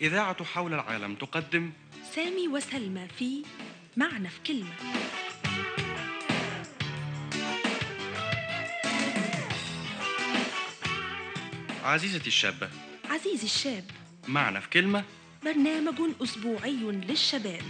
إذاعة حول العالم تقدم سامي وسلمى في معنى في كلمة. عزيزتي الشابة. عزيزي الشاب، معنا في كلمة. برنامج أسبوعي للشباب.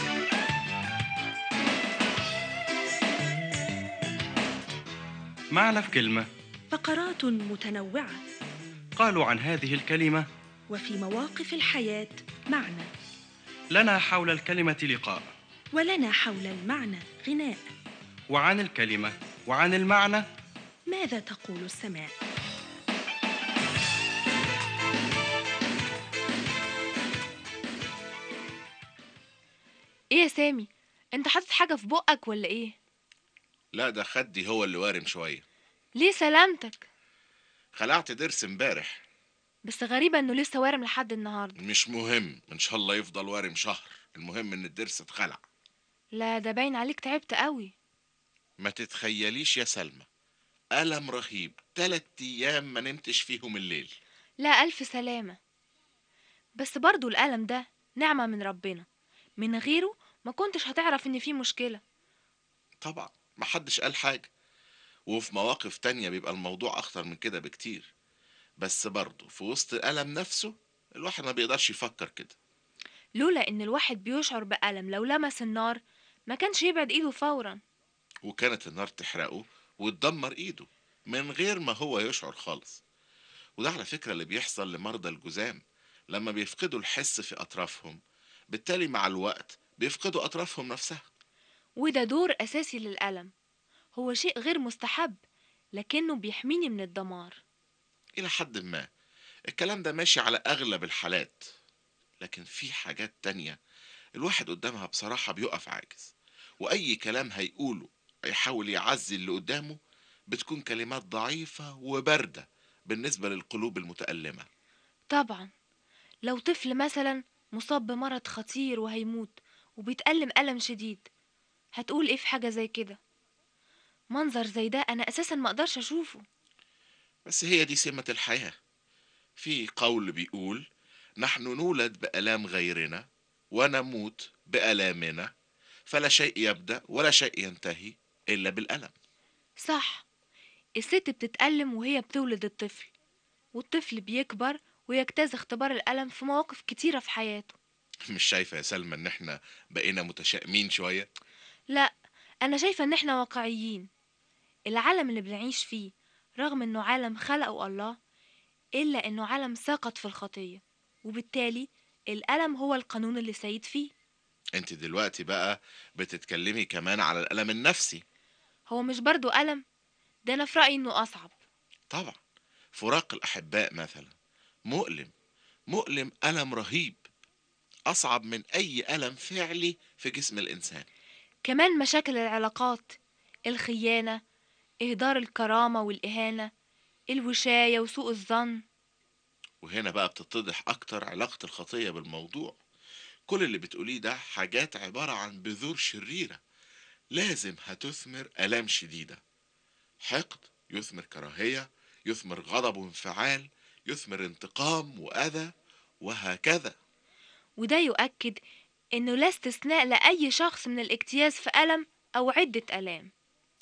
معنا في كلمة. فقرات متنوعة، قالوا عن هذه الكلمة: وفي مواقف الحياة معنى، لنا حول الكلمة لقاء، ولنا حول المعنى غناء. وعن الكلمة وعن المعنى ماذا تقول السماء؟ ايه يا سامي؟ انت حاطط حاجة في بقك ولا ايه؟ لا، ده خدي هو اللي وارم شوية. ليه سلامتك؟ خلعت ضرس امبارح. بس غريبة انه لسه وارم لحد النهاردة. مش مهم، ان شاء الله يفضل وارم شهر، المهم ان الضرس اتخلع. لا ده باين عليك تعبت قوي. ما تتخيليش يا سلمى، ألم رهيب، 3 أيام ما نمتش فيهم الليل. لا ألف سلامة. بس برضو الألم ده نعمة من ربنا، من غيره ما كنتش هتعرف ان في مشكلة. طبعا محدش قال حاجة، وفي مواقف تانية بيبقى الموضوع أخطر من كده بكتير، بس برضه في وسط الألم نفسه الواحد ما بيقدرش يفكر كده. لولا ان الواحد بيشعر بألم لو لمس النار ما كانش يبعد ايده فورا. وكانت النار تحرقه وتدمر إيده من غير ما هو يشعر خالص. وده على فكرة اللي بيحصل لمرضى الجذام لما بيفقدوا الحس في أطرافهم، بالتالي مع الوقت بيفقدوا أطرافهم نفسها. وده دور أساسي للألم، هو شيء غير مستحب لكنه بيحميني من الدمار. إلى حد ما الكلام ده ماشي على أغلب الحالات، لكن في حاجات تانية الواحد قدامها بصراحة بيقف عاجز، وأي كلام هيقوله هيحاول يعزي اللي قدامه بتكون كلمات ضعيفة وباردة بالنسبة للقلوب المتألمة. طبعا لو طفل مثلا مصاب بمرض خطير وهيموت وبيتألم ألم شديد، هتقول ايه في حاجة زي كده؟ منظر زي ده انا اساسا ما اقدرش اشوفه. بس هي دي سمة الحياة. في قول بيقول: نحن نولد بآلام غيرنا ونموت بآلامنا، فلا شيء يبدأ ولا شيء ينتهي إلا بالألم. صح، الست بتتألم وهي بتولد الطفل، والطفل بيكبر ويجتاز اختبار الألم في مواقف كتيرة في حياته. مش شايفة يا سلمى إن إحنا بقينا متشائمين شوية؟ لا، انا شايفة ان احنا واقعيين. العالم اللي بنعيش فيه رغم انه عالم خلقه الله، الا انه عالم ساقط في الخطية، وبالتالي الألم هو القانون اللي سيد فيه. أنت دلوقتي بقى بتتكلمي كمان على الألم النفسي. هو مش برضو ألم؟ ده انا في رأيي انه اصعب. طبعا فراق الأحباء مثلا مؤلم، مؤلم ألم رهيب، أصعب من أي ألم فعلي في جسم الإنسان. كمان مشاكل العلاقات، الخيانة، إهدار الكرامة والإهانة، الوشاية وسوء الظن. وهنا بقى بتتضح أكتر علاقة الخطية بالموضوع. كل اللي بتقوليه ده حاجات عبارة عن بذور شريرة لازم هتثمر آلام شديدة. حقد يثمر كراهية، يثمر غضب وانفعال، يثمر انتقام وأذى، وهكذا. وده يؤكد إنه لا استثناء لأي شخص من الاجتياز في ألم أو عدة ألام.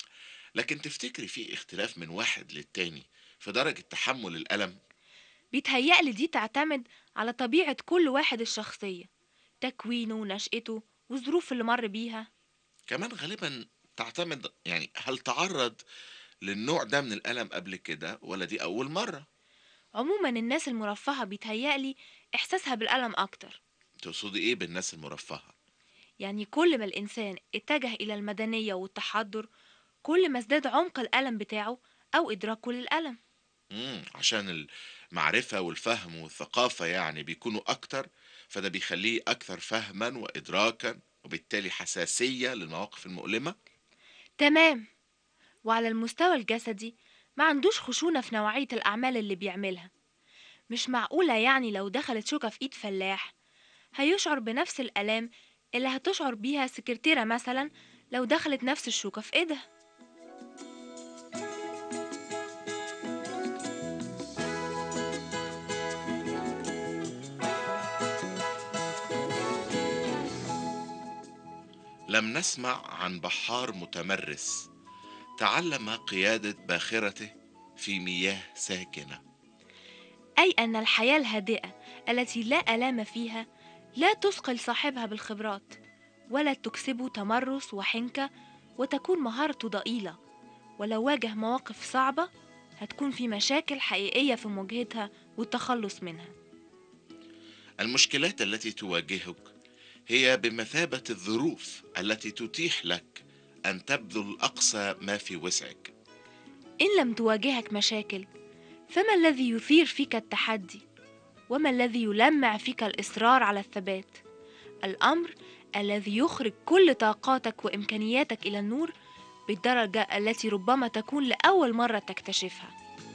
لكن تفتكري في اختلاف من واحد للتاني في درجة تحمل الألم؟ بيتهيألي دي تعتمد على طبيعة كل واحد الشخصية، تكوينه ونشأته والظروف اللي مر بيها. كمان غالبا تعتمد، يعني هل تعرض للنوع ده من الألم قبل كده ولا دي أول مرة؟ عموما الناس المرفهة بيتهيألي إحساسها بالألم أكتر. تقصدي إيه بالناس المرفهة؟ يعني كل ما الإنسان اتجه إلى المدنية والتحضر، كل ما ازداد عمق الألم بتاعه أو إدراكه للألم. عشان المعرفة والفهم والثقافة يعني بيكونوا أكتر، فده بيخليه أكثر فهما وإدراكا وبالتالي حساسية للمواقف المؤلمة. تمام. وعلى المستوى الجسدي ما عندوش خشونة في نوعية الأعمال اللي بيعملها. مش معقولة يعني لو دخلت شوكة في إيد فلاح هيشعر بنفس الآلام اللي هتشعر بيها سكرتيرة مثلا لو دخلت نفس الشوكة في إيدها. لم نسمع عن بحار متمرس تعلم قيادة باخرته في مياه ساكنة. أي أن الحياة الهادئة التي لا آلام فيها لا تثقل صاحبها بالخبرات، ولا تكسبه تمرس وحنكة، وتكون مهارته ضئيلة، ولو واجه مواقف صعبة هتكون في مشاكل حقيقية في مواجهتها والتخلص منها. المشكلات التي تواجهك هي بمثابة الظروف التي تتيح لك أن تبذل أقصى ما في وسعك. إن لم تواجهك مشاكل، فما الذي يثير فيك التحدي؟ وما الذي يلمع فيك الإصرار على الثبات؟ الأمر الذي يخرج كل طاقاتك وإمكانياتك إلى النور بالدرجة التي ربما تكون لأول مرة تكتشفها.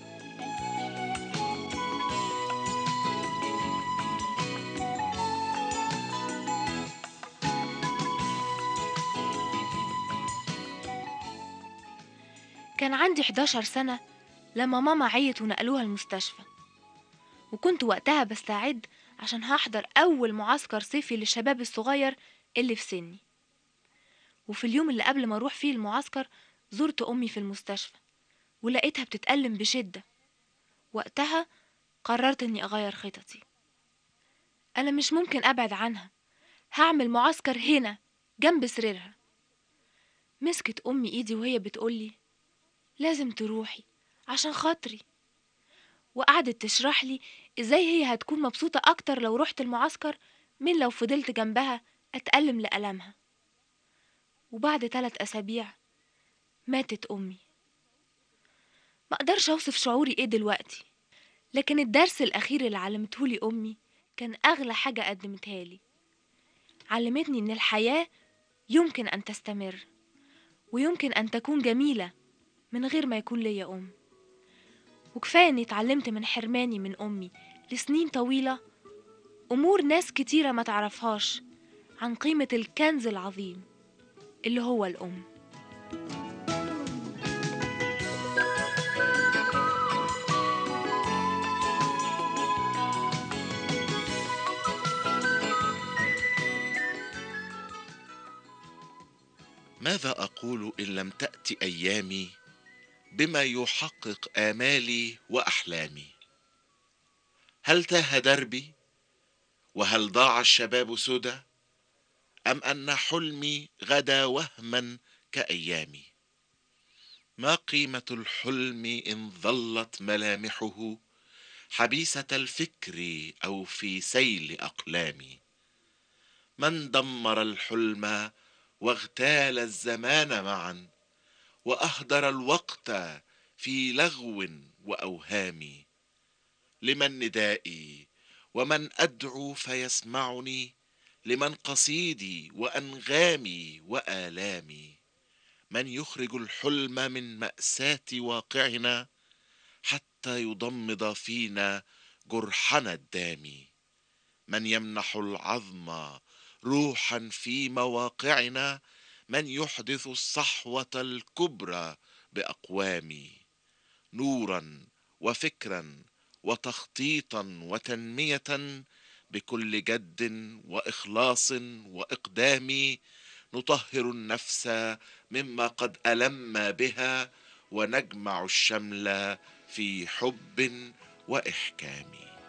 كان عندي 11 سنة لما ماما عيت ونقلوها المستشفى، وكنت وقتها بستعد عشان هحضر أول معسكر صيفي للشباب الصغير اللي في سني. وفي اليوم اللي قبل ما أروح فيه المعسكر زرت أمي في المستشفى ولقيتها بتتألم بشدة. وقتها قررت إني أغير خططي. أنا مش ممكن أبعد عنها، هعمل معسكر هنا جنب سريرها. مسكت أمي إيدي وهي بتقولي لازم تروحي عشان خاطري، وقعدت تشرح لي إزاي هي هتكون مبسوطة أكتر لو رحت المعسكر من لو فضلت جنبها أتألم لألمها. وبعد 3 أسابيع ماتت أمي. ما أقدرش أوصف شعوري إيه دلوقتي، لكن الدرس الأخير اللي علمتهولي أمي كان أغلى حاجة قدمتها لي. علمتني إن الحياة يمكن أن تستمر، ويمكن أن تكون جميلة من غير ما يكون ليا أم. وكفاية إني اتعلمت من حرماني من أمي لسنين طويلة أمور ناس كتيرة ما تعرفهاش عن قيمة الكنز العظيم اللي هو الأم. ماذا أقول إن لم تأتي أيامي بما يحقق آمالي وأحلامي؟ هل تاه دربي؟ وهل ضاع الشباب سدى؟ أم أن حلمي غدا وهما كأيامي؟ ما قيمة الحلم إن ظلت ملامحه حبيسة الفكر أو في سيل أقلامي؟ من دمر الحلم واغتال الزمان معا وأهدر الوقت في لغو وأوهام؟ لمن ندائي ومن أدعو فيسمعني؟ لمن قصيدي وأنغامي وآلامي؟ من يخرج الحلم من مأساة واقعنا حتى يضمد فينا جرحنا الدامي؟ من يمنح العظم روحا في مواقعنا؟ من يحدث الصحوة الكبرى بأقوام؟ نورا وفكرا وتخطيطا وتنمية بكل جد وإخلاص وإقدام نطهر النفس مما قد ألم بها ونجمع الشمل في حب وإحكام.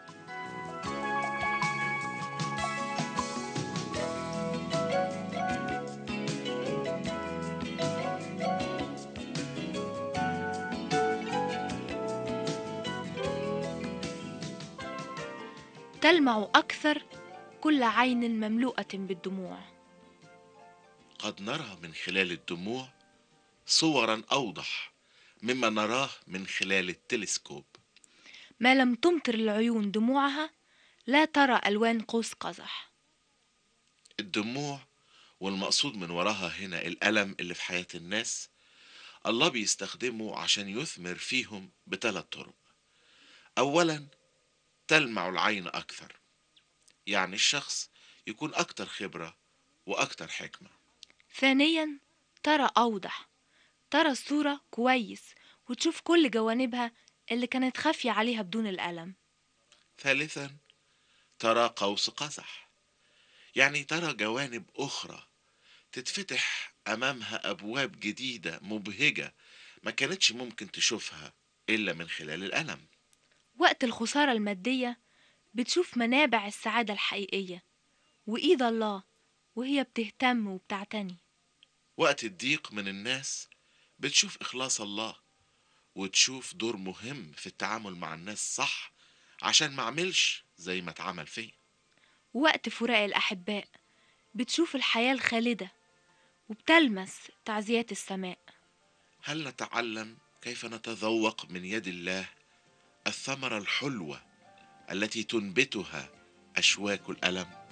تلمع أكثر كل عين مملوءة بالدموع. قد نرى من خلال الدموع صورا أوضح مما نراه من خلال التلسكوب. ما لم تمطر العيون دموعها لا ترى ألوان قوس قزح. الدموع والمقصود من وراها هنا الألم اللي في حياة الناس، الله بيستخدمه عشان يثمر فيهم ب3 طرق. أولا تلمع العين أكثر، يعني الشخص يكون أكتر خبرة وأكتر حكمة. ثانيا ترى أوضح، ترى الصورة كويس وتشوف كل جوانبها اللي كانت خافية عليها بدون الألم. ثالثا ترى قوس قزح، يعني ترى جوانب أخرى تتفتح أمامها أبواب جديدة مبهجة ما كانتش ممكن تشوفها إلا من خلال الألم. وقت الخسارة المادية بتشوف منابع السعادة الحقيقية وإيد الله وهي بتهتم وبتعتني. وقت الضيق من الناس بتشوف إخلاص الله، وتشوف دور مهم في التعامل مع الناس صح عشان ما عملش زي ما اتعمل فيه. وقت فراق الأحباء بتشوف الحياة الخالدة وبتلمس تعزيات السماء. هل نتعلم كيف نتذوق من يد الله الثمرة الحلوة التي تنبتها أشواك الألم؟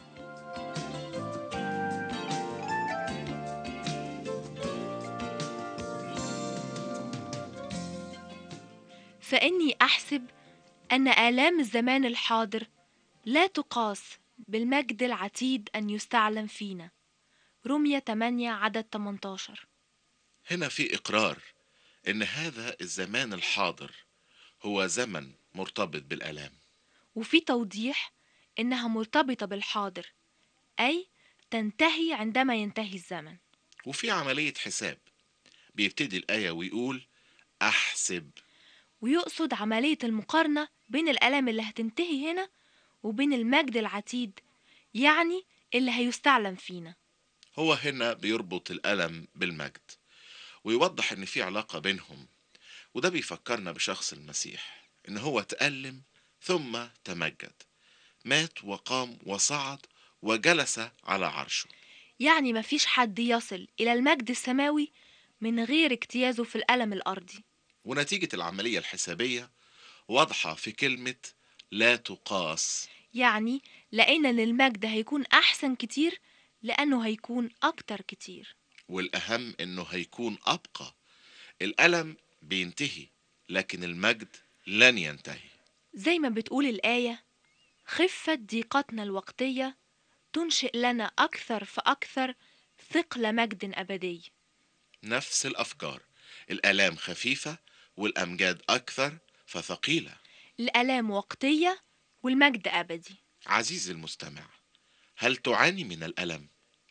فإني أحسب أن آلام الزمان الحاضر لا تقاس بالمجد العتيد أن يستعلم فينا. رمية 8 عدد 18. هنا في إقرار إن هذا الزمان الحاضر هو زمن مرتبط بالآلام، وفي توضيح إنها مرتبطة بالحاضر، أي تنتهي عندما ينتهي الزمن. وفي عملية حساب. بيبتدي الآية ويقول أحسب، ويقصد عملية المقارنة بين الآلام اللي هتنتهي هنا وبين المجد العتيد، يعني اللي هيستعلم فينا. هو هنا بيربط الألم بالمجد ويوضح إن في علاقة بينهم، وده بيفكرنا بشخص المسيح إن هو تألم ثم تمجد، مات وقام وصعد وجلس على عرشه. يعني مفيش حد يصل إلى المجد السماوي من غير اجتيازه في الألم الأرضي. ونتيجة العملية الحسابية واضحة في كلمة لا تقاس. يعني لقينا إن المجد هيكون أحسن كتير لأنه هيكون أكتر كتير. والأهم إنه هيكون أبقى. الألم بينتهي لكن المجد لن ينتهي. زي ما بتقول الآية: خفة ضيقتنا الوقتية تنشئ لنا أكثر فأكثر ثقل مجد أبدي. نفس الأفكار، الآلام خفيفة والأمجاد أكثر فثقيلة. الآلام وقتية والمجد أبدي. عزيزي المستمع، هل تعاني من الألم؟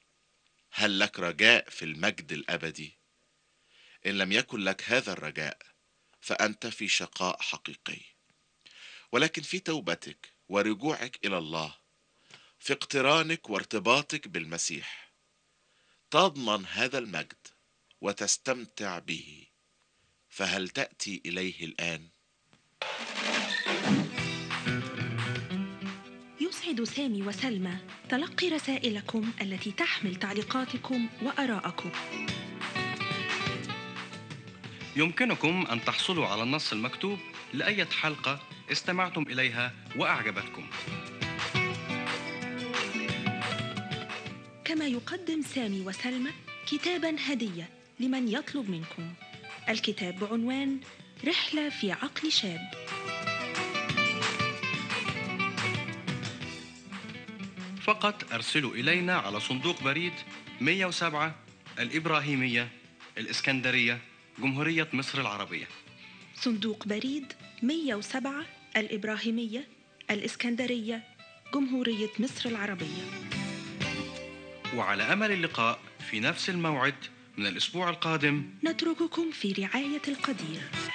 هل لك رجاء في المجد الأبدي؟ إن لم يكن لك هذا الرجاء فأنت في شقاء حقيقي. ولكن في توبتك ورجوعك إلى الله، في اقترانك وارتباطك بالمسيح، تضمن هذا المجد وتستمتع به. فهل تأتي إليه الآن؟ يسعد سامي وسلمى تلقي رسائلكم التي تحمل تعليقاتكم وآراءكم. يمكنكم أن تحصلوا على النص المكتوب لأية حلقة استمعتم إليها وأعجبتكم. كما يقدم سامي وسلمى كتاباً هدية لمن يطلب منكم. الكتاب بعنوان رحلة في عقل شاب. فقط أرسلوا إلينا على صندوق بريد 107 الإبراهيمية، الإسكندرية، جمهورية مصر العربية. صندوق بريد 107 الإبراهيمية، الإسكندرية، جمهورية مصر العربية. وعلى أمل اللقاء في نفس الموعد من الأسبوع القادم. نترككم في رعاية القدير.